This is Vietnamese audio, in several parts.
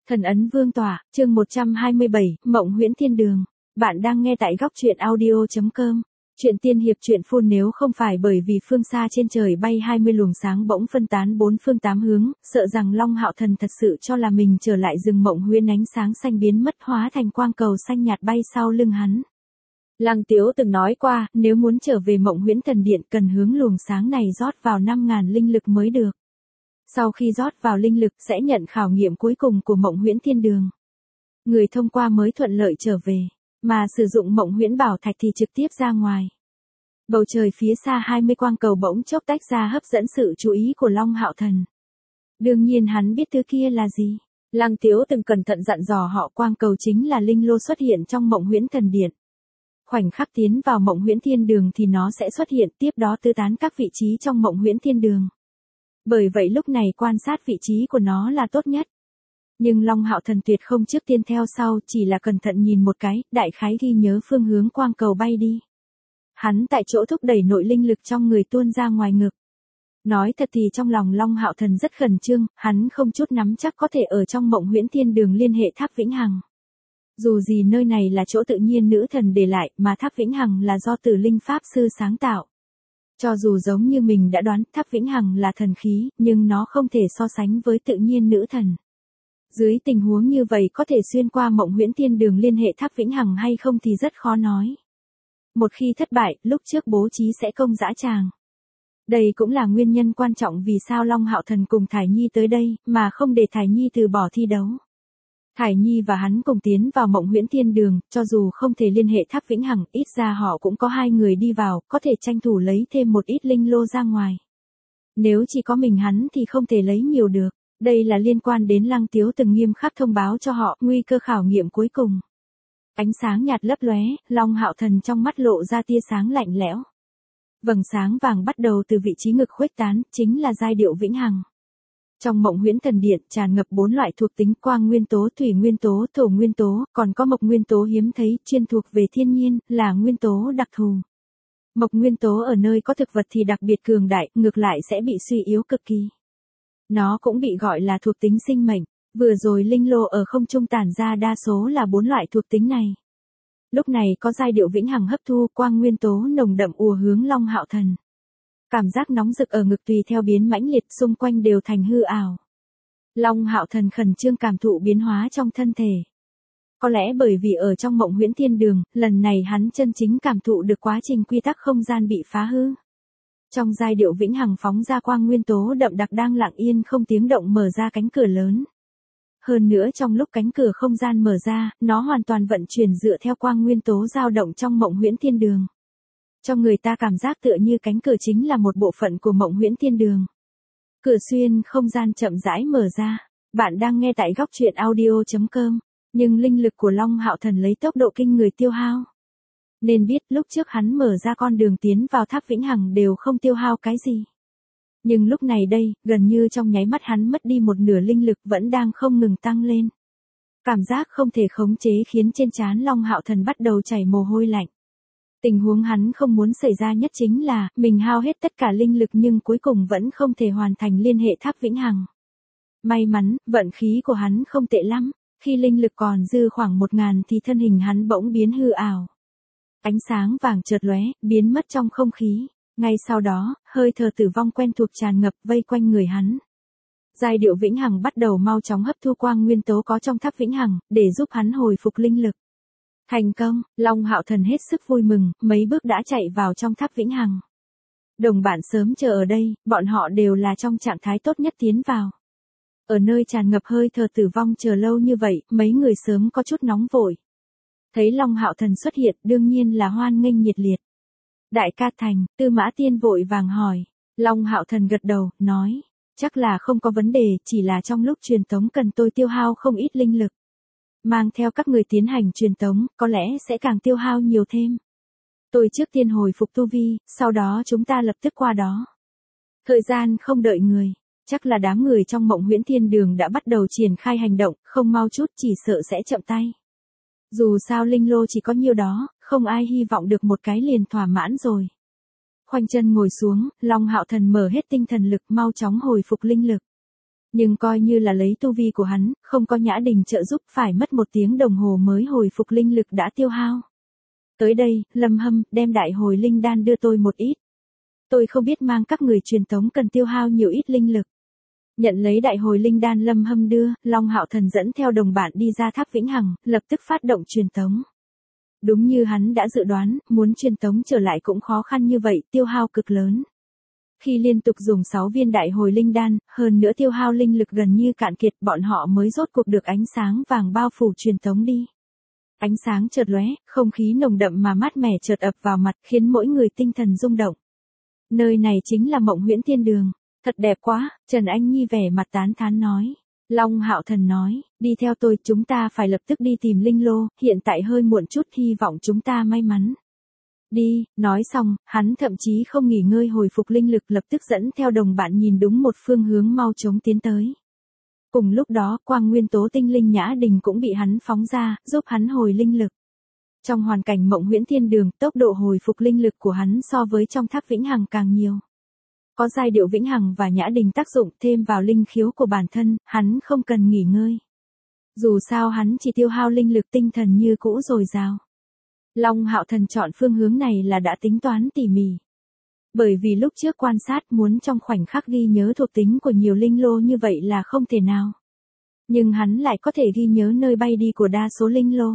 Thần ấn vương tỏa, chương 127, Mộng Huyễn Thiên Đường. Bạn đang nghe tại góc truyện audio.com. Chuyện tiên hiệp truyện full nếu không phải bởi vì phương xa trên trời bay 20 luồng sáng bỗng phân tán bốn phương tám hướng, sợ rằng Long Hạo Thần thật sự cho là mình trở lại rừng mộng huyễn ánh sáng xanh biến mất hóa thành quang cầu xanh nhạt bay sau lưng hắn. Lăng Tiếu từng nói qua, nếu muốn trở về Mộng Huyễn Thần Điện cần hướng luồng sáng này rót vào 5.000 linh lực mới được. Sau khi rót vào linh lực sẽ nhận khảo nghiệm cuối cùng của Mộng Huyễn Thiên Đường. Người thông qua mới thuận lợi trở về, mà sử dụng Mộng Huyễn Bảo Thạch thì trực tiếp ra ngoài. Bầu trời phía xa 20 quang cầu bỗng chốc tách ra hấp dẫn sự chú ý của Long Hạo Thần. Đương nhiên hắn biết thứ kia là gì. Lăng Tiếu từng cẩn thận dặn dò họ quang cầu chính là linh lô xuất hiện trong Mộng Huyễn Thần Điện. Khoảnh khắc tiến vào Mộng Huyễn Thiên Đường thì nó sẽ xuất hiện tiếp đó tứ tán các vị trí trong Mộng Huyễn Thiên Đường. Bởi vậy lúc này quan sát vị trí của nó là tốt nhất. Nhưng Long Hạo Thần tuyệt không trước tiên theo sau, chỉ là cẩn thận nhìn một cái, đại khái ghi nhớ phương hướng quang cầu bay đi. Hắn tại chỗ thúc đẩy nội linh lực trong người tuôn ra ngoài ngực. Nói thật thì trong lòng Long Hạo Thần rất khẩn trương, hắn không chút nắm chắc có thể ở trong Mộng Huyễn Thiên Đường liên hệ Tháp Vĩnh Hằng. Dù gì nơi này là chỗ tự nhiên nữ thần để lại, mà Tháp Vĩnh Hằng là do Tử Linh Pháp Sư sáng tạo. Cho dù giống như mình đã đoán Tháp Vĩnh Hằng là thần khí, nhưng nó không thể so sánh với tự nhiên nữ thần. Dưới tình huống như vậy có thể xuyên qua Mộng Huyễn Thiên Đường liên hệ Tháp Vĩnh Hằng hay không thì rất khó nói. Một khi thất bại, lúc trước bố trí sẽ công dã tràng. Đây cũng là nguyên nhân quan trọng vì sao Long Hạo Thần cùng Thải Nhi tới đây, mà không để Thải Nhi từ bỏ thi đấu. Thải Nhi và hắn cùng tiến vào Mộng Huyễn Thiên Đường, cho dù không thể liên hệ Tháp Vĩnh Hằng, ít ra họ cũng có hai người đi vào, có thể tranh thủ lấy thêm một ít linh lô ra ngoài. Nếu chỉ có mình hắn thì không thể lấy nhiều được. Đây là liên quan đến Lăng Tiếu từng nghiêm khắc thông báo cho họ, nguy cơ khảo nghiệm cuối cùng. Ánh sáng nhạt lấp lóe, Long Hạo Thần trong mắt lộ ra tia sáng lạnh lẽo. Vầng sáng vàng bắt đầu từ vị trí ngực khuếch tán, chính là giai điệu vĩnh hằng. Trong Mộng Huyễn Thần Điện tràn ngập 4 loại thuộc tính quang nguyên tố, thủy nguyên tố, thổ nguyên tố, còn có mộc nguyên tố hiếm thấy, chuyên thuộc về thiên nhiên, là nguyên tố đặc thù. Mộc nguyên tố ở nơi có thực vật thì đặc biệt cường đại, ngược lại sẽ bị suy yếu cực kỳ. Nó cũng bị gọi là thuộc tính sinh mệnh, vừa rồi linh lô ở không trung tản ra đa số là 4 loại thuộc tính này. Lúc này có giai điệu vĩnh hằng hấp thu quang nguyên tố nồng đậm ùa hướng Long Hạo Thần. Cảm giác nóng rực ở ngực tùy theo biến mãnh liệt xung quanh đều thành hư ảo. Long Hạo Thần khẩn trương cảm thụ biến hóa trong thân thể. Có lẽ bởi vì ở trong Mộng Huyễn Thiên Đường, lần này hắn chân chính cảm thụ được quá trình quy tắc không gian bị phá hư. Trong giai điệu vĩnh hằng phóng ra quang nguyên tố đậm đặc đang lặng yên không tiếng động mở ra cánh cửa lớn. Hơn nữa trong lúc cánh cửa không gian mở ra, nó hoàn toàn vận chuyển dựa theo quang nguyên tố dao động trong Mộng Huyễn Thiên Đường. Cho người ta cảm giác tựa như cánh cửa chính là một bộ phận của Mộng Huyễn Thiên Đường. Cửa xuyên không gian chậm rãi mở ra. Bạn đang nghe tại góc truyện audio.com. Nhưng linh lực của Long Hạo Thần lấy tốc độ kinh người tiêu hao. Nên biết lúc trước hắn mở ra con đường tiến vào Tháp Vĩnh Hằng đều không tiêu hao cái gì. Nhưng lúc này đây, gần như trong nháy mắt hắn mất đi một nửa linh lực vẫn đang không ngừng tăng lên. Cảm giác không thể khống chế khiến trên trán Long Hạo Thần bắt đầu chảy mồ hôi lạnh. Tình huống hắn không muốn xảy ra nhất chính là, mình hao hết tất cả linh lực nhưng cuối cùng vẫn không thể hoàn thành liên hệ Tháp Vĩnh Hằng. May mắn, vận khí của hắn không tệ lắm, khi linh lực còn dư khoảng 1.000 thì thân hình hắn bỗng biến hư ảo. Ánh sáng vàng chợt lóe, biến mất trong không khí. Ngay sau đó, hơi thở tử vong quen thuộc tràn ngập vây quanh người hắn. Giai điệu vĩnh hằng bắt đầu mau chóng hấp thu quang nguyên tố có trong Tháp Vĩnh Hằng, để giúp hắn hồi phục linh lực. Thành công, Long Hạo Thần hết sức vui mừng, mấy bước đã chạy vào trong Tháp Vĩnh Hằng. Đồng bạn sớm chờ ở đây, bọn họ đều là trong trạng thái tốt nhất tiến vào. Ở nơi tràn ngập hơi thở tử vong chờ lâu như vậy, mấy người sớm có chút nóng vội. Thấy Long Hạo Thần xuất hiện đương nhiên là hoan nghênh nhiệt liệt. Đại ca Thành, Tư Mã Tiên vội vàng hỏi. Long Hạo Thần gật đầu, nói. Chắc là không có vấn đề, chỉ là trong lúc truyền tống cần tôi tiêu hao không ít linh lực. Mang theo các người tiến hành truyền tống, có lẽ sẽ càng tiêu hao nhiều thêm. Tôi trước tiên hồi phục tu vi, sau đó chúng ta lập tức qua đó. Thời gian không đợi người, chắc là đám người trong Mộng Huyễn Thiên Đường đã bắt đầu triển khai hành động, không mau chút chỉ sợ sẽ chậm tay. Dù sao linh lô chỉ có nhiêu đó, không ai hy vọng được một cái liền thỏa mãn rồi. Khoanh chân ngồi xuống, Long Hạo Thần mở hết tinh thần lực mau chóng hồi phục linh lực. Nhưng coi như là lấy tu vi của hắn, không có Nhã Đình trợ giúp phải mất 1 tiếng đồng hồ mới hồi phục linh lực đã tiêu hao. Tới đây, Lâm Hâm, đem đại hồi linh đan đưa tôi một ít. Tôi không biết mang các người truyền tống cần tiêu hao nhiều ít linh lực. Nhận lấy đại hồi linh đan Lâm Hâm đưa, Long Hạo Thần dẫn theo đồng bạn đi ra tháp Vĩnh Hằng, lập tức phát động truyền tống. Đúng như hắn đã dự đoán, muốn truyền tống trở lại cũng khó khăn như vậy, tiêu hao cực lớn. Khi liên tục dùng 6 viên đại hồi linh đan, hơn nữa tiêu hao linh lực gần như cạn kiệt, bọn họ mới rốt cuộc được ánh sáng vàng bao phủ truyền tống đi. Ánh sáng chợt lóe, không khí nồng đậm mà mát mẻ chợt ập vào mặt, khiến mỗi người tinh thần rung động. Nơi này chính là Mộng Huyễn Thiên Đường. Thật đẹp quá, Trần Anh Nhi vẻ mặt tán thán nói. Long Hạo Thần nói, đi theo tôi, chúng ta phải lập tức đi tìm linh lô, hiện tại hơi muộn chút, hy vọng chúng ta may mắn. Đi, nói xong, hắn thậm chí không nghỉ ngơi hồi phục linh lực, lập tức dẫn theo đồng bạn nhìn đúng một phương hướng mau chóng tiến tới. Cùng lúc đó, quang nguyên tố tinh linh Nhã Đình cũng bị hắn phóng ra, giúp hắn hồi linh lực. Trong hoàn cảnh Mộng Huyễn Thiên Đường, tốc độ hồi phục linh lực của hắn so với trong tháp Vĩnh Hằng càng nhiều. Có giai điệu Vĩnh Hằng và Nhã Đình tác dụng thêm vào linh khiếu của bản thân, hắn không cần nghỉ ngơi. Dù sao hắn chỉ tiêu hao linh lực, tinh thần như cũ dồi dào. Long Hạo Thần chọn phương hướng này là đã tính toán tỉ mỉ. Bởi vì lúc trước quan sát muốn trong khoảnh khắc ghi nhớ thuộc tính của nhiều linh lô như vậy là không thể nào. Nhưng hắn lại có thể ghi nhớ nơi bay đi của đa số linh lô.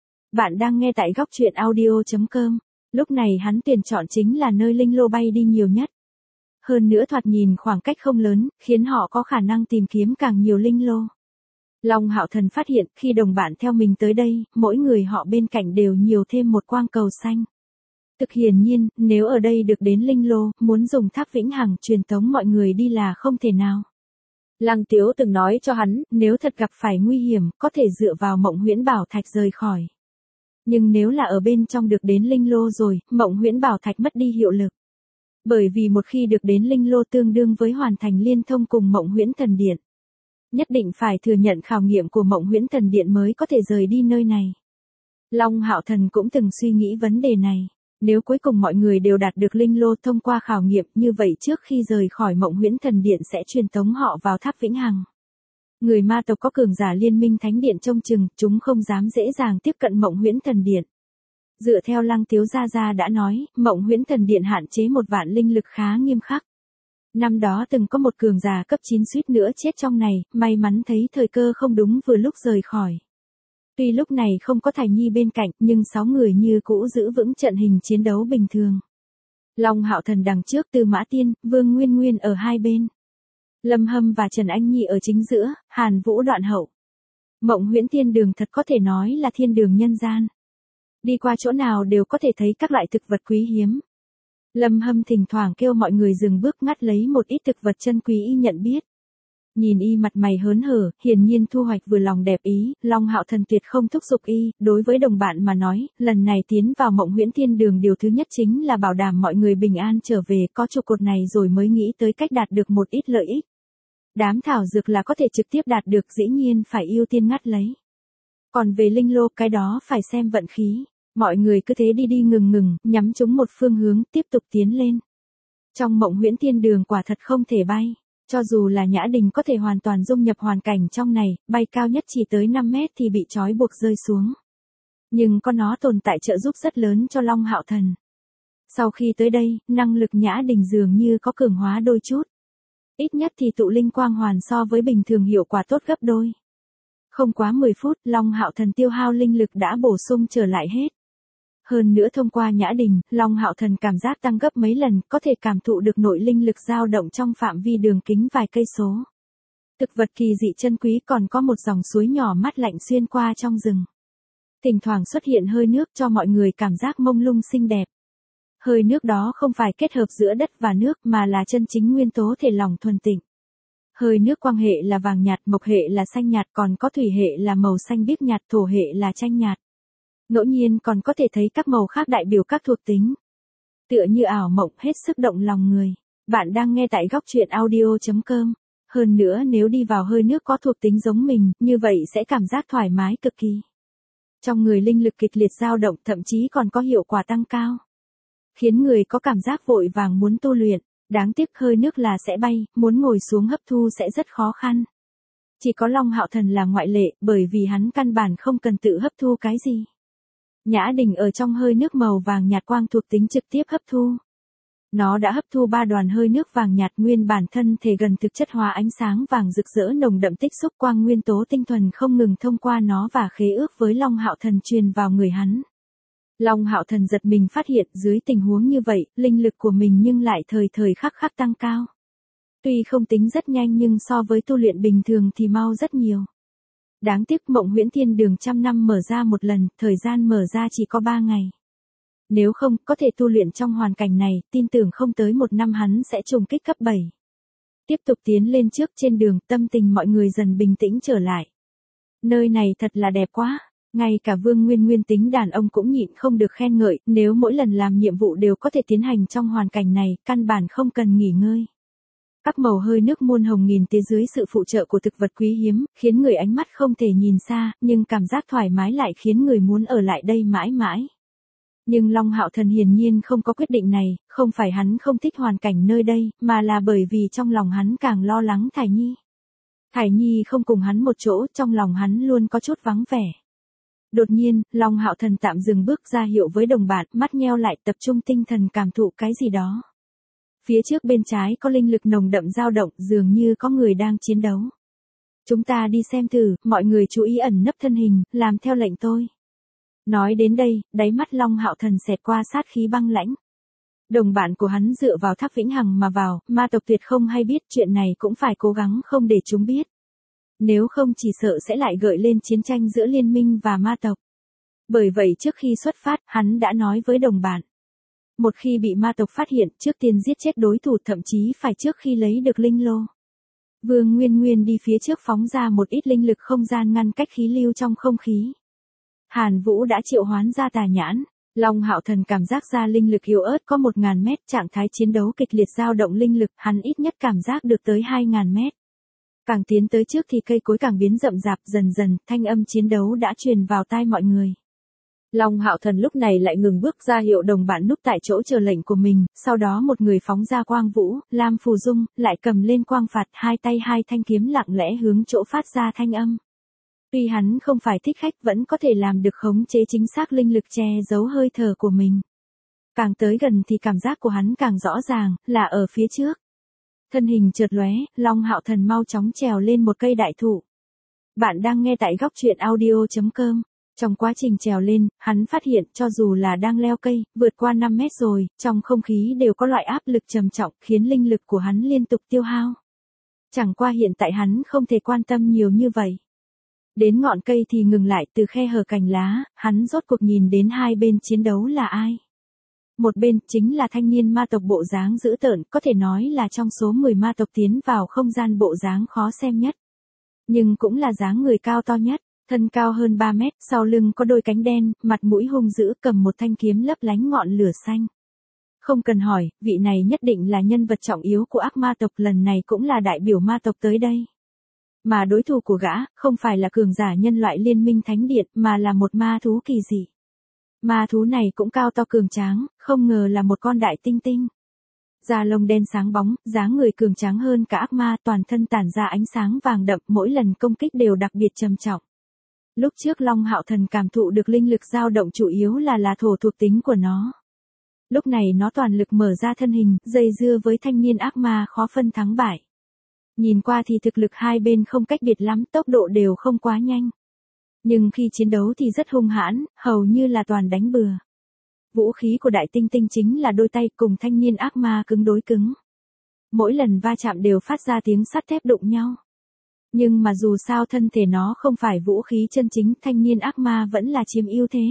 Bạn đang nghe tại góc truyện audio.com. Lúc này hắn tuyển chọn chính là nơi linh lô bay đi nhiều nhất. Hơn nữa thoạt nhìn khoảng cách không lớn, khiến họ có khả năng tìm kiếm càng nhiều linh lô. Long Hạo Thần phát hiện khi đồng bạn theo mình tới đây, mỗi người họ bên cạnh đều nhiều thêm một quang cầu xanh. Thực hiển nhiên, nếu ở đây được đến linh lô, muốn dùng tháp Vĩnh Hằng truyền tống mọi người đi là không thể nào. Lăng Tiếu từng nói cho hắn, nếu thật gặp phải nguy hiểm, có thể dựa vào Mộng Huyễn Bảo Thạch rời khỏi. Nhưng nếu là ở bên trong được đến linh lô rồi, Mộng Huyễn Bảo Thạch mất đi hiệu lực. Bởi vì một khi được đến linh lô tương đương với hoàn thành liên thông cùng Mộng Huyễn Thần Điện. Nhất định phải thừa nhận khảo nghiệm của Mộng Huyễn Thần Điện mới có thể rời đi nơi này. Long Hạo Thần cũng từng suy nghĩ vấn đề này. Nếu cuối cùng mọi người đều đạt được linh lô thông qua khảo nghiệm, như vậy trước khi rời khỏi Mộng Huyễn Thần Điện sẽ truyền tống họ vào tháp Vĩnh Hằng. Người ma tộc có cường giả liên minh thánh điện trông chừng, chúng không dám dễ dàng tiếp cận Mộng Huyễn Thần Điện. Dựa theo Lăng Tiếu Gia Gia đã nói, Mộng Huyễn Thần Điện hạn chế 1 vạn linh lực khá nghiêm khắc. Năm đó từng có một cường giả cấp 9 suýt nữa chết trong này, may mắn thấy thời cơ không đúng vừa lúc rời khỏi. Tuy lúc này không có Thải Nhi bên cạnh, nhưng 6 người như cũ giữ vững trận hình chiến đấu bình thường. Long Hạo Thần đằng trước, Tư Mã Tiên, Vương Nguyên Nguyên ở hai bên. Lâm Hâm và Trần Anh Nhi ở chính giữa, Hàn Vũ đoạn hậu. Mộng Huyễn Thiên Đường thật có thể nói là thiên đường nhân gian. Đi qua chỗ nào đều có thể thấy các loại thực vật quý hiếm. Lâm Hâm thỉnh thoảng kêu mọi người dừng bước ngắt lấy một ít thực vật chân quý y nhận biết. Nhìn y mặt mày hớn hở, hiển nhiên thu hoạch vừa lòng đẹp ý, Long Hạo Thần tuyệt không thúc giục y, đối với đồng bạn mà nói, lần này tiến vào Mộng Huyễn Thiên Đường điều thứ nhất chính là bảo đảm mọi người bình an trở về, có trụ cột này rồi mới nghĩ tới cách đạt được một ít lợi ích. Đám thảo dược là có thể trực tiếp đạt được, dĩ nhiên phải ưu tiên ngắt lấy. Còn về linh lô, cái đó phải xem vận khí. Mọi người cứ thế đi đi ngừng, nhắm trúng một phương hướng, tiếp tục tiến lên. Trong Mộng Huyễn Thiên Đường quả thật không thể bay. Cho dù là Nhã Đình có thể hoàn toàn dung nhập hoàn cảnh trong này, bay cao nhất chỉ tới 5 mét thì bị trói buộc rơi xuống. Nhưng có nó tồn tại trợ giúp rất lớn cho Long Hạo Thần. Sau khi tới đây, năng lực Nhã Đình dường như có cường hóa đôi chút. Ít nhất thì tụ linh quang hoàn so với bình thường hiệu quả tốt gấp đôi. Không quá 10 phút, Long Hạo Thần tiêu hao linh lực đã bổ sung trở lại hết. Hơn nữa thông qua Nhã Đình, Long Hạo Thần cảm giác tăng gấp mấy lần, có thể cảm thụ được nội linh lực dao động trong phạm vi đường kính vài cây số. Thực vật kỳ dị chân quý, còn có một dòng suối nhỏ mát lạnh xuyên qua trong rừng. Thỉnh thoảng xuất hiện hơi nước cho mọi người cảm giác mông lung xinh đẹp. Hơi nước đó không phải kết hợp giữa đất và nước mà là chân chính nguyên tố thể lỏng thuần tịnh. Hơi nước quang hệ là vàng nhạt, mộc hệ là xanh nhạt, còn có thủy hệ là màu xanh biếc nhạt, thổ hệ là chanh nhạt. Ngẫu nhiên còn có thể thấy các màu khác đại biểu các thuộc tính. Tựa như ảo mộng, hết sức động lòng người. Bạn đang nghe tại góc truyện audio.com. Hơn nữa nếu đi vào hơi nước có thuộc tính giống mình, như vậy sẽ cảm giác thoải mái cực kỳ. Trong người linh lực kịch liệt dao động, thậm chí còn có hiệu quả tăng cao. Khiến người có cảm giác vội vàng muốn tu luyện. Đáng tiếc hơi nước là sẽ bay, muốn ngồi xuống hấp thu sẽ rất khó khăn. Chỉ có Long Hạo Thần là ngoại lệ, bởi vì hắn căn bản không cần tự hấp thu cái gì. Nhã Đình ở trong hơi nước màu vàng nhạt quang thuộc tính trực tiếp hấp thu. Nó đã hấp thu 3 đoàn hơi nước vàng nhạt, nguyên bản thân thể gần thực chất hóa ánh sáng vàng rực rỡ nồng đậm tích xúc quang nguyên tố tinh thuần không ngừng thông qua nó và khế ước với Long Hạo Thần truyền vào người hắn. Long Hạo Thần giật mình phát hiện dưới tình huống như vậy, linh lực của mình nhưng lại thời thời khắc khắc tăng cao. Tuy không tính rất nhanh nhưng so với tu luyện bình thường thì mau rất nhiều. Đáng tiếc Mộng Huyễn Thiên Đường trăm năm mở ra một lần, thời gian mở ra chỉ có 3 ngày. Nếu không, có thể tu luyện trong hoàn cảnh này, tin tưởng không tới 1 năm hắn sẽ trùng kích cấp 7. Tiếp tục tiến lên trước trên đường, tâm tình mọi người dần bình tĩnh trở lại. Nơi này thật là đẹp quá. Ngay cả Vương Nguyên Nguyên tính đàn ông cũng nhịn không được khen ngợi, nếu mỗi lần làm nhiệm vụ đều có thể tiến hành trong hoàn cảnh này, căn bản không cần nghỉ ngơi. Các màu hơi nước muôn hồng nghìn tía dưới sự phụ trợ của thực vật quý hiếm, khiến người ánh mắt không thể nhìn xa, nhưng cảm giác thoải mái lại khiến người muốn ở lại đây mãi mãi. Nhưng Long Hạo Thần hiển nhiên không có quyết định này, không phải hắn không thích hoàn cảnh nơi đây, mà là bởi vì trong lòng hắn càng lo lắng Thải Nhi. Thải Nhi không cùng hắn một chỗ, trong lòng hắn luôn có chút vắng vẻ. Đột nhiên, Long Hạo Thần tạm dừng bước ra hiệu với đồng bạn, mắt nheo lại tập trung tinh thần cảm thụ cái gì đó. Phía trước bên trái có linh lực nồng đậm dao động, dường như có người đang chiến đấu. Chúng ta đi xem thử, mọi người chú ý ẩn nấp thân hình, làm theo lệnh tôi. Nói đến đây, đáy mắt Long Hạo Thần xẹt qua sát khí băng lãnh. Đồng bạn của hắn dựa vào Tháp Vĩnh Hằng mà vào, ma tộc tuyệt không hay biết, chuyện này cũng phải cố gắng không để chúng biết. Nếu không chỉ sợ sẽ lại gợi lên chiến tranh giữa liên minh và ma tộc. Bởi vậy trước khi xuất phát, hắn đã nói với đồng bạn. Một khi bị ma tộc phát hiện, trước tiên giết chết đối thủ, thậm chí phải trước khi lấy được linh lô. Vương Nguyên Nguyên đi phía trước phóng ra một ít linh lực không gian ngăn cách khí lưu trong không khí. Hàn Vũ đã triệu hoán ra tà nhãn. Long Hạo Thần cảm giác ra linh lực yếu ớt có 1000 mét, trạng thái chiến đấu kịch liệt dao động linh lực, hắn ít nhất cảm giác được tới 2000 mét. Càng tiến tới trước thì cây cối càng biến rậm rạp, dần dần, thanh âm chiến đấu đã truyền vào tai mọi người. Long Hạo Thần lúc này lại ngừng bước ra hiệu đồng bạn núp tại chỗ chờ lệnh của mình, sau đó một người phóng ra quang vũ, Lam Phù Dung, lại cầm lên quang phạt, hai tay hai thanh kiếm lặng lẽ hướng chỗ phát ra thanh âm. Tuy hắn không phải thích khách vẫn có thể làm được khống chế chính xác linh lực che giấu hơi thở của mình. Càng tới gần thì cảm giác của hắn càng rõ ràng, là ở phía trước. Thân hình chợt lóe, Long Hạo Thần mau chóng trèo lên một cây đại thụ. Bạn đang nghe tại góc truyện audio.com. Trong quá trình trèo lên, hắn phát hiện cho dù là đang leo cây, vượt qua 5 mét rồi, trong không khí đều có loại áp lực trầm trọng khiến linh lực của hắn liên tục tiêu hao. Chẳng qua hiện tại hắn không thể quan tâm nhiều như vậy. Đến ngọn cây thì ngừng lại, từ khe hở cành lá, hắn rốt cuộc nhìn đến hai bên chiến đấu là ai. Một bên chính là thanh niên ma tộc bộ dáng dữ tợn, có thể nói là trong số 10 ma tộc tiến vào không gian bộ dáng khó xem nhất. Nhưng cũng là dáng người cao to nhất, thân cao hơn 3 mét, sau lưng có đôi cánh đen, mặt mũi hung dữ, cầm một thanh kiếm lấp lánh ngọn lửa xanh. Không cần hỏi, vị này nhất định là nhân vật trọng yếu của ác ma tộc, lần này cũng là đại biểu ma tộc tới đây. Mà đối thủ của gã, không phải là cường giả nhân loại liên minh thánh điện, mà là một ma thú kỳ dị. Ma thú này cũng cao to cường tráng, không ngờ là một con đại tinh tinh. Da lông đen sáng bóng, dáng người cường tráng hơn cả ác ma, toàn thân tản ra ánh sáng vàng đậm, mỗi lần công kích đều đặc biệt trầm trọng. Lúc trước Long Hạo Thần cảm thụ được linh lực dao động chủ yếu là thổ thuộc tính của nó. Lúc này nó toàn lực mở ra thân hình, dây dưa với thanh niên ác ma khó phân thắng bại. Nhìn qua thì thực lực hai bên không cách biệt lắm, tốc độ đều không quá nhanh. Nhưng khi chiến đấu thì rất hung hãn, hầu như là toàn đánh bừa. Vũ khí của đại tinh tinh chính là đôi tay cùng thanh niên ác ma cứng đối cứng. Mỗi lần va chạm đều phát ra tiếng sắt thép đụng nhau. Nhưng mà dù sao thân thể nó không phải vũ khí chân chính, thanh niên ác ma vẫn là chiếm ưu thế.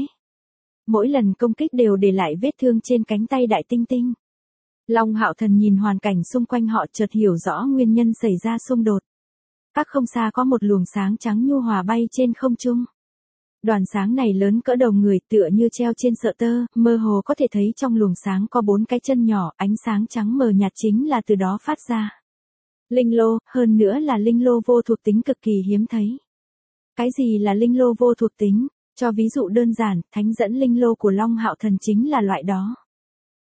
Mỗi lần công kích đều để lại vết thương trên cánh tay đại tinh tinh. Long Hạo Thần nhìn hoàn cảnh xung quanh họ chợt hiểu rõ nguyên nhân xảy ra xung đột. Các không xa có một luồng sáng trắng nhu hòa bay trên không trung. Đoàn sáng này lớn cỡ đầu người, tựa như treo trên sợi tơ, mơ hồ có thể thấy trong luồng sáng có 4 cái chân nhỏ, ánh sáng trắng mờ nhạt chính là từ đó phát ra. Linh lô, hơn nữa là linh lô vô thuộc tính cực kỳ hiếm thấy. Cái gì là linh lô vô thuộc tính? Cho ví dụ đơn giản, thánh dẫn linh lô của Long Hạo Thần chính là loại đó.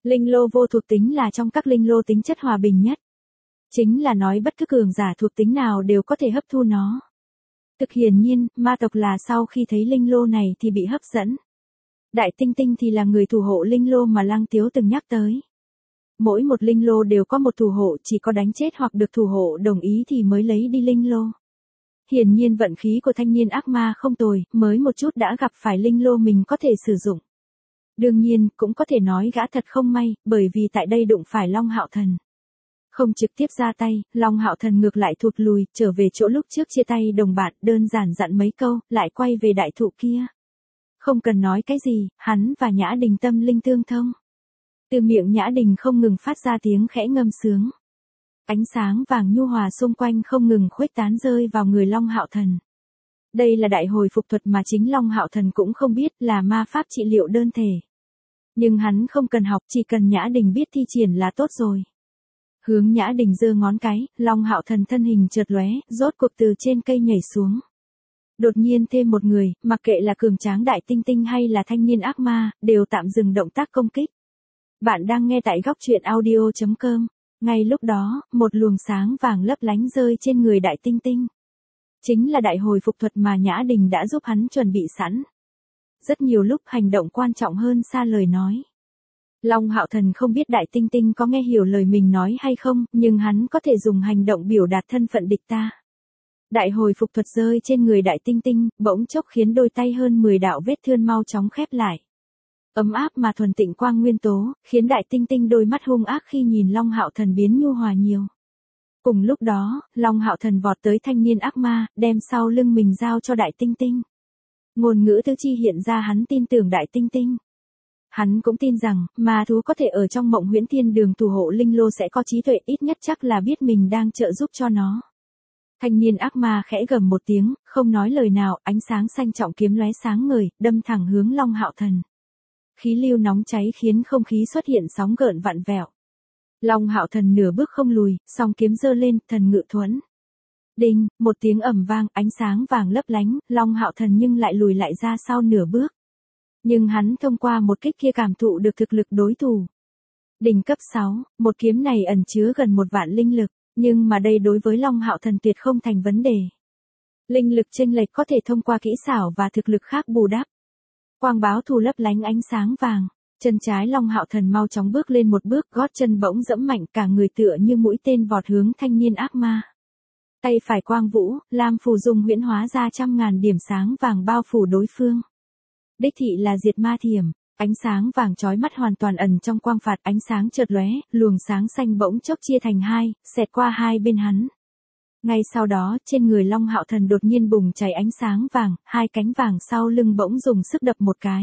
Linh lô vô thuộc tính là trong các linh lô tính chất hòa bình nhất. Chính là nói bất cứ cường giả thuộc tính nào đều có thể hấp thu nó. Thực hiển nhiên, ma tộc là sau khi thấy linh lô này thì bị hấp dẫn. Đại tinh tinh thì là người thủ hộ linh lô mà Lăng Tiếu từng nhắc tới. Mỗi một linh lô đều có một thủ hộ, chỉ có đánh chết hoặc được thủ hộ đồng ý thì mới lấy đi linh lô. Hiển nhiên vận khí của thanh niên ác ma không tồi, mới một chút đã gặp phải linh lô mình có thể sử dụng. Đương nhiên, cũng có thể nói gã thật không may, bởi vì tại đây đụng phải Long Hạo Thần. Không trực tiếp ra tay, Long Hạo Thần ngược lại thụt lùi, trở về chỗ lúc trước chia tay đồng bạn, đơn giản dặn mấy câu, lại quay về đại thụ kia. Không cần nói cái gì, hắn và Nhã Đình tâm linh tương thông. Từ miệng Nhã Đình không ngừng phát ra tiếng khẽ ngâm sướng. Ánh sáng vàng nhu hòa xung quanh không ngừng khuếch tán rơi vào người Long Hạo Thần. Đây là đại hồi phục thuật mà chính Long Hạo Thần cũng không biết, là ma pháp trị liệu đơn thể. Nhưng hắn không cần học, chỉ cần Nhã Đình biết thi triển là tốt rồi. Hướng Nhã Đình giơ ngón cái, Long Hạo Thần thân hình chợt lóe, rốt cuộc từ trên cây nhảy xuống. Đột nhiên thêm một người, mặc kệ là cường tráng đại tinh tinh hay là thanh niên ác ma, đều tạm dừng động tác công kích. Bạn đang nghe tại góc truyện audio.com. Ngay lúc đó, một luồng sáng vàng lấp lánh rơi trên người đại tinh tinh. Chính là đại hồi phục thuật mà Nhã Đình đã giúp hắn chuẩn bị sẵn. Rất nhiều lúc hành động quan trọng hơn xa lời nói. Long Hạo Thần không biết đại tinh tinh có nghe hiểu lời mình nói hay không, nhưng hắn có thể dùng hành động biểu đạt thân phận địch ta. Đại hồi phục thuật rơi trên người đại tinh tinh, bỗng chốc khiến đôi tay hơn 10 đạo vết thương mau chóng khép lại. Ấm áp mà thuần tịnh quang nguyên tố, khiến đại tinh tinh đôi mắt hung ác khi nhìn Long Hạo Thần biến nhu hòa nhiều. Cùng lúc đó, Long Hạo Thần vọt tới thanh niên ác ma, đem sau lưng mình giao cho đại tinh tinh. Ngôn ngữ tứ chi hiện ra hắn tin tưởng đại tinh tinh. Hắn cũng tin rằng, ma thú có thể ở trong Mộng Huyễn Thiên Đường thủ hộ linh lô sẽ có trí tuệ, ít nhất chắc là biết mình đang trợ giúp cho nó. Thanh niên ác ma khẽ gầm một tiếng, không nói lời nào, ánh sáng xanh trọng kiếm lóe sáng ngời, đâm thẳng hướng Long Hạo Thần. Khí lưu nóng cháy khiến không khí xuất hiện sóng gợn vặn vẹo. Long Hạo Thần nửa bước không lùi, song kiếm giơ lên, thần ngự thuẫn. Đinh, một tiếng ầm vang, ánh sáng vàng lấp lánh, Long Hạo Thần nhưng lại lùi lại ra sau nửa bước. Nhưng hắn thông qua một kích kia cảm thụ được thực lực đối thủ. Đỉnh cấp 6, một kiếm này ẩn chứa gần 1 vạn linh lực, nhưng mà đây đối với Long Hạo Thần tuyệt không thành vấn đề. Linh lực chênh lệch có thể thông qua kỹ xảo và thực lực khác bù đắp. Quang báo thù lấp lánh ánh sáng vàng, chân trái Long Hạo Thần mau chóng bước lên một bước, gót chân bỗng dẫm mạnh, cả người tựa như mũi tên vọt hướng thanh niên ác ma. Tay phải quang vũ, lam phù dung huyễn hóa ra trăm ngàn điểm sáng vàng bao phủ đối phương. Đích thị là diệt ma thiểm, ánh sáng vàng chói mắt hoàn toàn ẩn trong quang phạt, ánh sáng chợt lóe, luồng sáng xanh bỗng chốc chia thành hai, xẹt qua hai bên hắn. Ngay sau đó, trên người Long Hạo Thần đột nhiên bùng cháy ánh sáng vàng, hai cánh vàng sau lưng bỗng dùng sức đập một cái.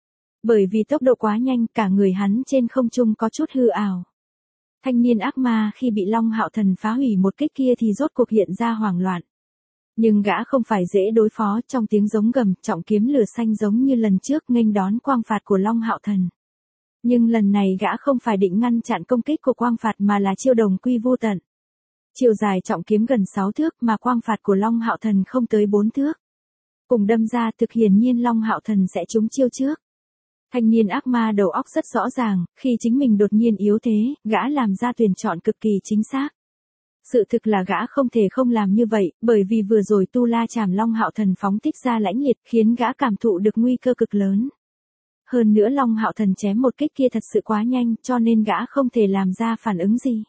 Bởi vì tốc độ quá nhanh, cả người hắn trên không trung có chút hư ảo. Thanh niên ác ma khi bị Long Hạo Thần phá hủy một kích kia thì rốt cuộc hiện ra hoảng loạn. Nhưng gã không phải dễ đối phó, trong tiếng giống gầm, trọng kiếm lửa xanh giống như lần trước nghênh đón quang phạt của Long Hạo Thần. Nhưng lần này gã không phải định ngăn chặn công kích của quang phạt mà là chiêu đồng quy vô tận. Chiều dài trọng kiếm gần 6 thước mà quang phạt của Long Hạo Thần không tới 4 thước. Cùng đâm ra thực hiển nhiên Long Hạo Thần sẽ trúng chiêu trước. Thanh niên ác ma đầu óc rất rõ ràng, khi chính mình đột nhiên yếu thế, gã làm ra tuyển chọn cực kỳ chính xác. Sự thực là gã không thể không làm như vậy, bởi vì vừa rồi Tu La Chảm Long Hạo Thần phóng thích ra lãnh liệt khiến gã cảm thụ được nguy cơ cực lớn. Hơn nữa Long Hạo Thần chém một kích kia thật sự quá nhanh, cho nên gã không thể làm ra phản ứng gì.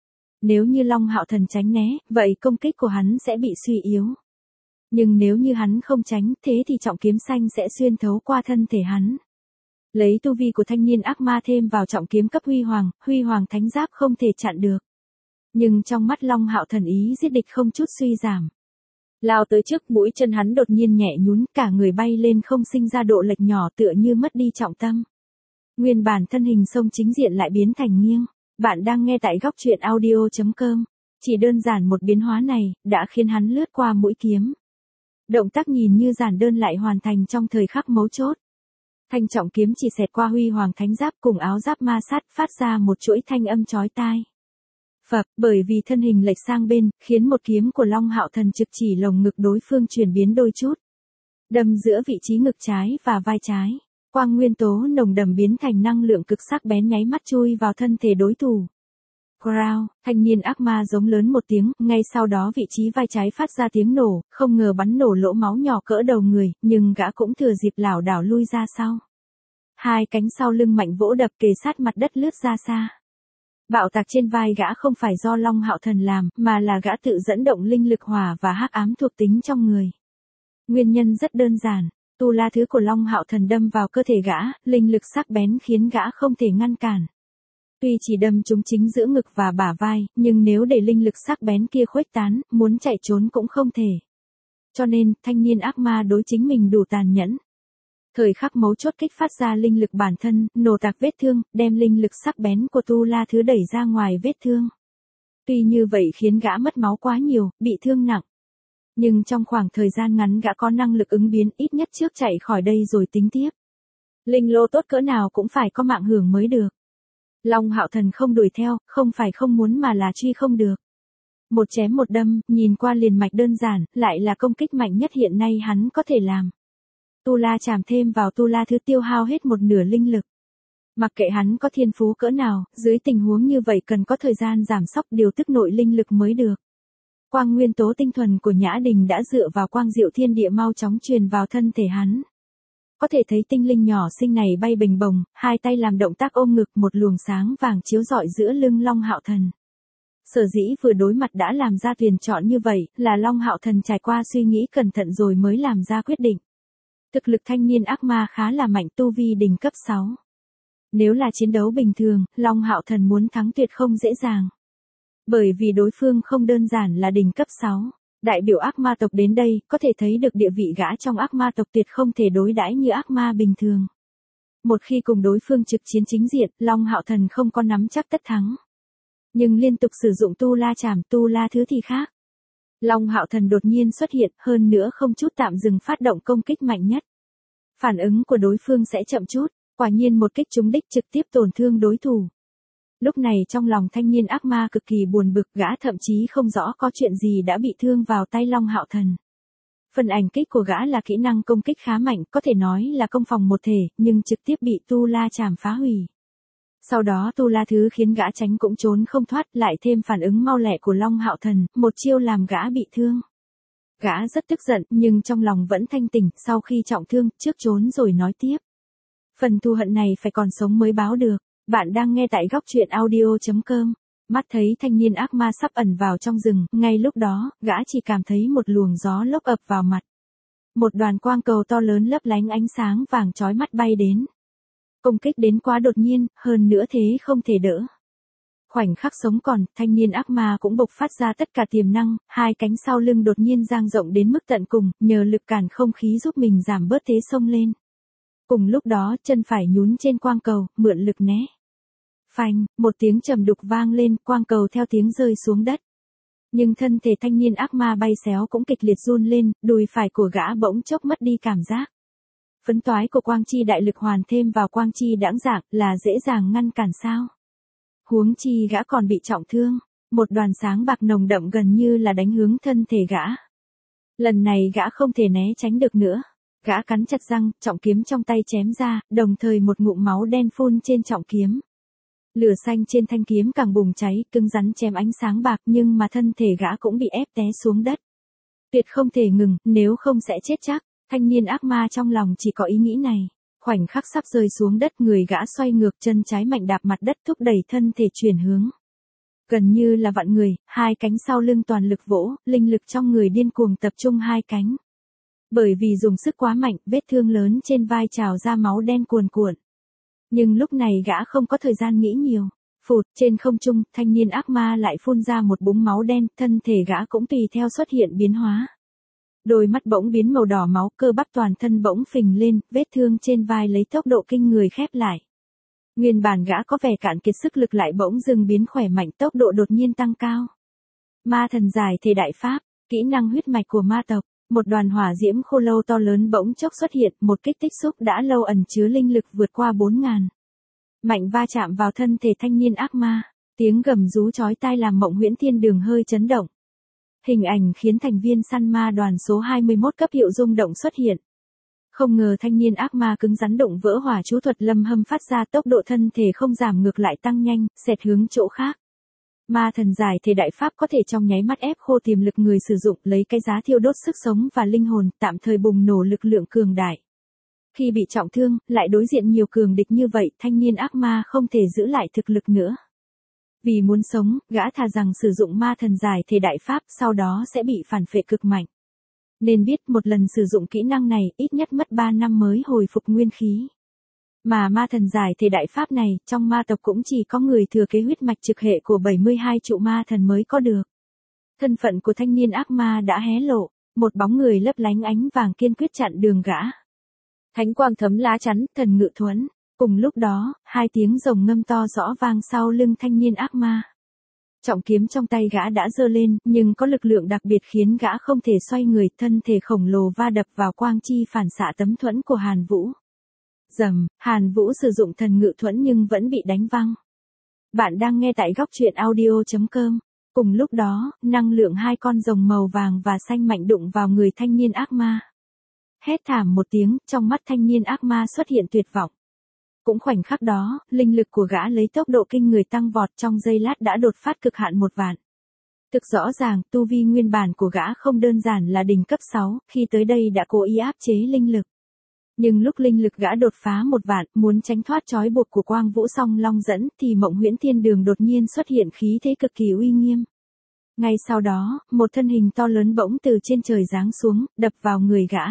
Nếu như Long Hạo Thần tránh né, vậy công kích của hắn sẽ bị suy yếu. Nhưng nếu như hắn không tránh, thế thì trọng kiếm xanh sẽ xuyên thấu qua thân thể hắn. Lấy tu vi của thanh niên ác ma thêm vào trọng kiếm cấp huy hoàng thánh giáp không thể chặn được. Nhưng trong mắt Long Hạo Thần ý giết địch không chút suy giảm. Lao tới trước, mũi chân hắn đột nhiên nhẹ nhún, cả người bay lên không, sinh ra độ lệch nhỏ tựa như mất đi trọng tâm. Nguyên bản thân hình xông chính diện lại biến thành nghiêng. Bạn đang nghe tại góc truyện audio.com. Chỉ đơn giản một biến hóa này, đã khiến hắn lướt qua mũi kiếm. Động tác nhìn như giản đơn lại hoàn thành trong thời khắc mấu chốt. Thanh trọng kiếm chỉ xẹt qua huy hoàng thánh giáp cùng áo giáp ma sát, phát ra một chuỗi thanh âm chói tai. Phập, bởi vì thân hình lệch sang bên, khiến một kiếm của Long Hạo Thần trực chỉ lồng ngực đối phương chuyển biến đôi chút. Đâm giữa vị trí ngực trái và vai trái. Quang nguyên tố nồng đậm biến thành năng lượng cực sắc bén nháy mắt chui vào thân thể đối thủ. Growl, thanh niên ác ma giống lớn một tiếng, ngay sau đó vị trí vai trái phát ra tiếng nổ, không ngờ bắn nổ lỗ máu nhỏ cỡ đầu người, nhưng gã cũng thừa dịp lảo đảo lui ra sau. Hai cánh sau lưng mạnh vỗ đập kề sát mặt đất lướt ra xa. Bạo tạc trên vai gã không phải do Long Hạo Thần làm, mà là gã tự dẫn động linh lực hỏa và hắc ám thuộc tính trong người. Nguyên nhân rất đơn giản, tu la thứ của Long Hạo Thần đâm vào cơ thể gã, linh lực sắc bén khiến gã không thể ngăn cản. Tuy chỉ đâm trúng chính giữa ngực và bả vai, nhưng nếu để linh lực sắc bén kia khuếch tán, muốn chạy trốn cũng không thể. Cho nên, thanh niên ác ma đối chính mình đủ tàn nhẫn. Thời khắc mấu chốt kích phát ra linh lực bản thân, nổ tạc vết thương, đem linh lực sắc bén của tu la thứ đẩy ra ngoài vết thương. Tuy như vậy khiến gã mất máu quá nhiều, bị thương nặng. Nhưng trong khoảng thời gian ngắn gã có năng lực ứng biến, ít nhất trước chạy khỏi đây rồi tính tiếp. Linh lô tốt cỡ nào cũng phải có mạng hưởng mới được. Long Hạo Thần không đuổi theo, không phải không muốn mà là truy không được. Một chém một đâm, nhìn qua liền mạch đơn giản, lại là công kích mạnh nhất hiện nay hắn có thể làm. Tu la chạm thêm vào tu la thứ tiêu hao hết một nửa linh lực. Mặc kệ hắn có thiên phú cỡ nào, dưới tình huống như vậy cần có thời gian giảm sóc điều tức nội linh lực mới được. Quang nguyên tố tinh thuần của Nhã Đình đã dựa vào quang diệu thiên địa mau chóng truyền vào thân thể hắn. Có thể thấy tinh linh nhỏ xinh này bay bình bồng, hai tay làm động tác ôm ngực, một luồng sáng vàng chiếu rọi giữa lưng Long Hạo Thần. Sở dĩ vừa đối mặt đã làm ra tuyển chọn như vậy, là Long Hạo Thần trải qua suy nghĩ cẩn thận rồi mới làm ra quyết định. Thực lực thanh niên ác ma khá là mạnh, tu vi đỉnh cấp 6. Nếu là chiến đấu bình thường, Long Hạo Thần muốn thắng tuyệt không dễ dàng. Bởi vì đối phương không đơn giản là đỉnh cấp 6. Đại biểu ác ma tộc đến đây, có thể thấy được địa vị gã trong ác ma tộc tuyệt không thể đối đãi như ác ma bình thường. Một khi cùng đối phương trực chiến chính diện, Long Hạo Thần không có nắm chắc tất thắng. Nhưng liên tục sử dụng tu la chảm, tu la thứ thì khác. Long Hạo Thần đột nhiên xuất hiện, hơn nữa không chút tạm dừng phát động công kích mạnh nhất. Phản ứng của đối phương sẽ chậm chút, quả nhiên một kích trúng đích trực tiếp tổn thương đối thủ. Lúc này trong lòng thanh niên ác ma cực kỳ buồn bực, gã thậm chí không rõ có chuyện gì đã bị thương vào tay Long Hạo Thần. Phần ảnh kích của gã là kỹ năng công kích khá mạnh, có thể nói là công phòng một thể, nhưng trực tiếp bị tu la chảm phá hủy. Sau đó tu la thứ khiến gã tránh cũng trốn không thoát, lại thêm phản ứng mau lẹ của Long Hạo Thần, một chiêu làm gã bị thương. Gã rất tức giận, nhưng trong lòng vẫn thanh tỉnh, sau khi trọng thương, trước trốn rồi nói tiếp. Phần thù hận này phải còn sống mới báo được. Bạn đang nghe tại góc truyện audio.com. Mắt thấy thanh niên ác ma sắp ẩn vào trong rừng, ngay lúc đó, gã chỉ cảm thấy một luồng gió lốc ập vào mặt. Một đoàn quang cầu to lớn lấp lánh ánh sáng vàng chói mắt bay đến. Công kích đến quá đột nhiên, hơn nữa thế không thể đỡ. Khoảnh khắc sống còn, thanh niên ác ma cũng bộc phát ra tất cả tiềm năng, hai cánh sau lưng đột nhiên dang rộng đến mức tận cùng, nhờ lực cản không khí giúp mình giảm bớt thế xông lên. Cùng lúc đó, chân phải nhún trên quang cầu, mượn lực né. Phanh, một tiếng trầm đục vang lên, quang cầu theo tiếng rơi xuống đất. Nhưng thân thể thanh niên ác ma bay xéo cũng kịch liệt run lên, đùi phải của gã bỗng chốc mất đi cảm giác. Phấn toái của quang chi đại lực hoàn thêm vào quang chi đãng dạng, là dễ dàng ngăn cản sao? Huống chi gã còn bị trọng thương, một đoàn sáng bạc nồng đậm gần như là đánh hướng thân thể gã. Lần này gã không thể né tránh được nữa. Gã cắn chặt răng, trọng kiếm trong tay chém ra, đồng thời một ngụm máu đen phun trên trọng kiếm. Lửa xanh trên thanh kiếm càng bùng cháy, cứng rắn chém ánh sáng bạc, nhưng mà thân thể gã cũng bị ép té xuống đất. Tuyệt không thể ngừng, nếu không sẽ chết chắc. Thanh niên ác ma trong lòng chỉ có ý nghĩ này. Khoảnh khắc sắp rơi xuống đất, người gã xoay ngược, chân trái mạnh đạp mặt đất thúc đẩy thân thể chuyển hướng. Gần như là vặn người, hai cánh sau lưng toàn lực vỗ, linh lực trong người điên cuồng tập trung hai cánh. Bởi vì dùng sức quá mạnh, vết thương lớn trên vai trào ra máu đen cuồn cuộn. Nhưng lúc này gã không có thời gian nghĩ nhiều. Phụt, trên không trung, thanh niên ác ma lại phun ra một búng máu đen, thân thể gã cũng tùy theo xuất hiện biến hóa. Đôi mắt bỗng biến màu đỏ máu, cơ bắp toàn thân bỗng phình lên, vết thương trên vai lấy tốc độ kinh người khép lại. Nguyên bản gã có vẻ cạn kiệt sức lực lại bỗng dưng biến khỏe mạnh, tốc độ đột nhiên tăng cao. Ma thần giải thể đại pháp, kỹ năng huyết mạch của ma tộc. Một đoàn hỏa diễm khô lâu to lớn bỗng chốc xuất hiện, một kích tích xúc đã lâu ẩn chứa linh lực vượt qua 4.000. Mạnh va chạm vào thân thể thanh niên ác ma, tiếng gầm rú chói tai làm Mộng Huyễn Thiên Đường hơi chấn động. Hình ảnh khiến thành viên săn ma đoàn số 21 cấp hiệu rung động xuất hiện. Không ngờ thanh niên ác ma cứng rắn đụng vỡ hỏa chú thuật Lâm Hâm phát ra, tốc độ thân thể không giảm ngược lại tăng nhanh, xẹt hướng chỗ khác. Ma thần giải thể đại pháp có thể trong nháy mắt ép khô tiềm lực người sử dụng, lấy cái giá thiêu đốt sức sống và linh hồn, tạm thời bùng nổ lực lượng cường đại. Khi bị trọng thương, lại đối diện nhiều cường địch như vậy, thanh niên ác ma không thể giữ lại thực lực nữa. Vì muốn sống, gã thà rằng sử dụng ma thần giải thể đại pháp, sau đó sẽ bị phản phệ cực mạnh. Nên biết một lần sử dụng kỹ năng này, ít nhất mất 3 năm mới hồi phục nguyên khí. Mà ma thần giải thể đại pháp này, trong ma tộc cũng chỉ có người thừa kế huyết mạch trực hệ của 72 trụ ma thần mới có được. Thân phận của thanh niên ác ma đã hé lộ, một bóng người lấp lánh ánh vàng kiên quyết chặn đường gã. Thánh quang thấm lá chắn, thần ngự thuẫn. Cùng lúc đó, hai tiếng rồng ngâm to rõ vang sau lưng thanh niên ác ma. Trọng kiếm trong tay gã đã giơ lên, nhưng có lực lượng đặc biệt khiến gã không thể xoay người, thân thể khổng lồ va đập vào quang chi phản xạ tấm thuẫn của Hàn Vũ. Rầm, Hàn Vũ sử dụng thần ngự thuẫn nhưng vẫn bị đánh văng. Bạn đang nghe tại góc truyện audio.com. Cùng lúc đó, năng lượng hai con rồng màu vàng và xanh mạnh đụng vào người thanh niên ác ma. Hét thảm một tiếng, trong mắt thanh niên ác ma xuất hiện tuyệt vọng. Cũng khoảnh khắc đó, linh lực của gã lấy tốc độ kinh người tăng vọt, trong giây lát đã đột phát cực hạn 1 vạn. Thực rõ ràng, tu vi nguyên bản của gã không đơn giản là đỉnh cấp 6, khi tới đây đã cố ý áp chế linh lực. Nhưng lúc linh lực gã đột phá 1 vạn, muốn tránh thoát trói buộc của Quang Vũ Song Long dẫn, thì Mộng Huyễn Thiên Đường đột nhiên xuất hiện khí thế cực kỳ uy nghiêm. Ngay sau đó, một thân hình to lớn bỗng từ trên trời giáng xuống, đập vào người gã.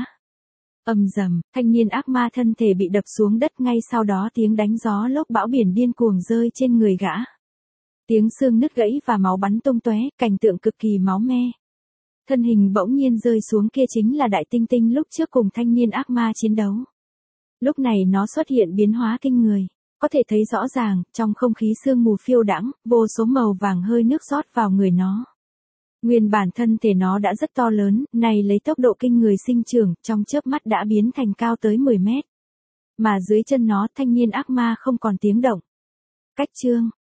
Ầm rầm, thanh niên ác ma thân thể bị đập xuống đất, ngay sau đó tiếng đánh gió lốc bão biển điên cuồng rơi trên người gã. Tiếng xương nứt gãy và máu bắn tung tóe, cảnh tượng cực kỳ máu me. Thân hình bỗng nhiên rơi xuống kia chính là Đại Tinh Tinh lúc trước cùng thanh niên ác ma chiến đấu. Lúc này nó xuất hiện biến hóa kinh người. Có thể thấy rõ ràng, trong không khí sương mù phiêu đãng, vô số màu vàng hơi nước rót vào người nó. Nguyên bản thân thể nó đã rất to lớn, này lấy tốc độ kinh người sinh trưởng, trong chớp mắt đã biến thành cao tới 10 mét. Mà dưới chân nó, thanh niên ác ma không còn tiếng động. Cách chương